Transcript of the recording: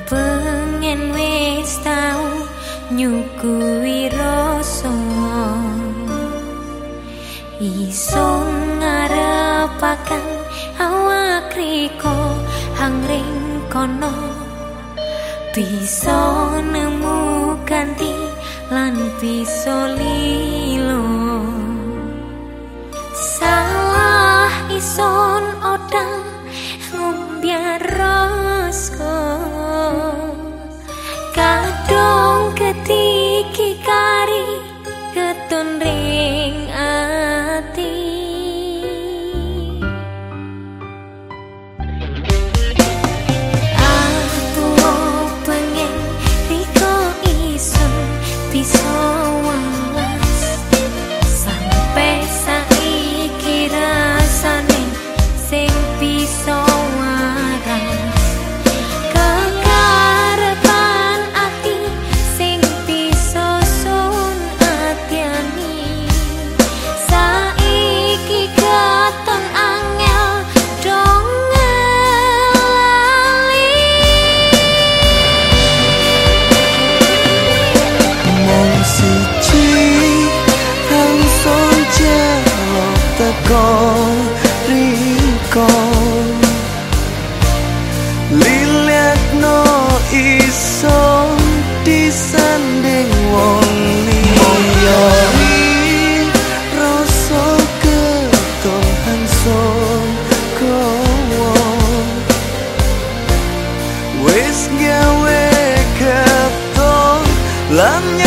pengen wis tau nyukui rasa iso ngarepaken awak riko hangring kono bisa nemu ganti lan bisa lilo salah ison odang ngombyar rasa kadung ketiki kari ketun ring ati aku pengen riko isun bisa walas sampai saiki rasane sing bisa lihat no iso disanding wong liya rasa ketong hanson kowo wis gawe ketong lan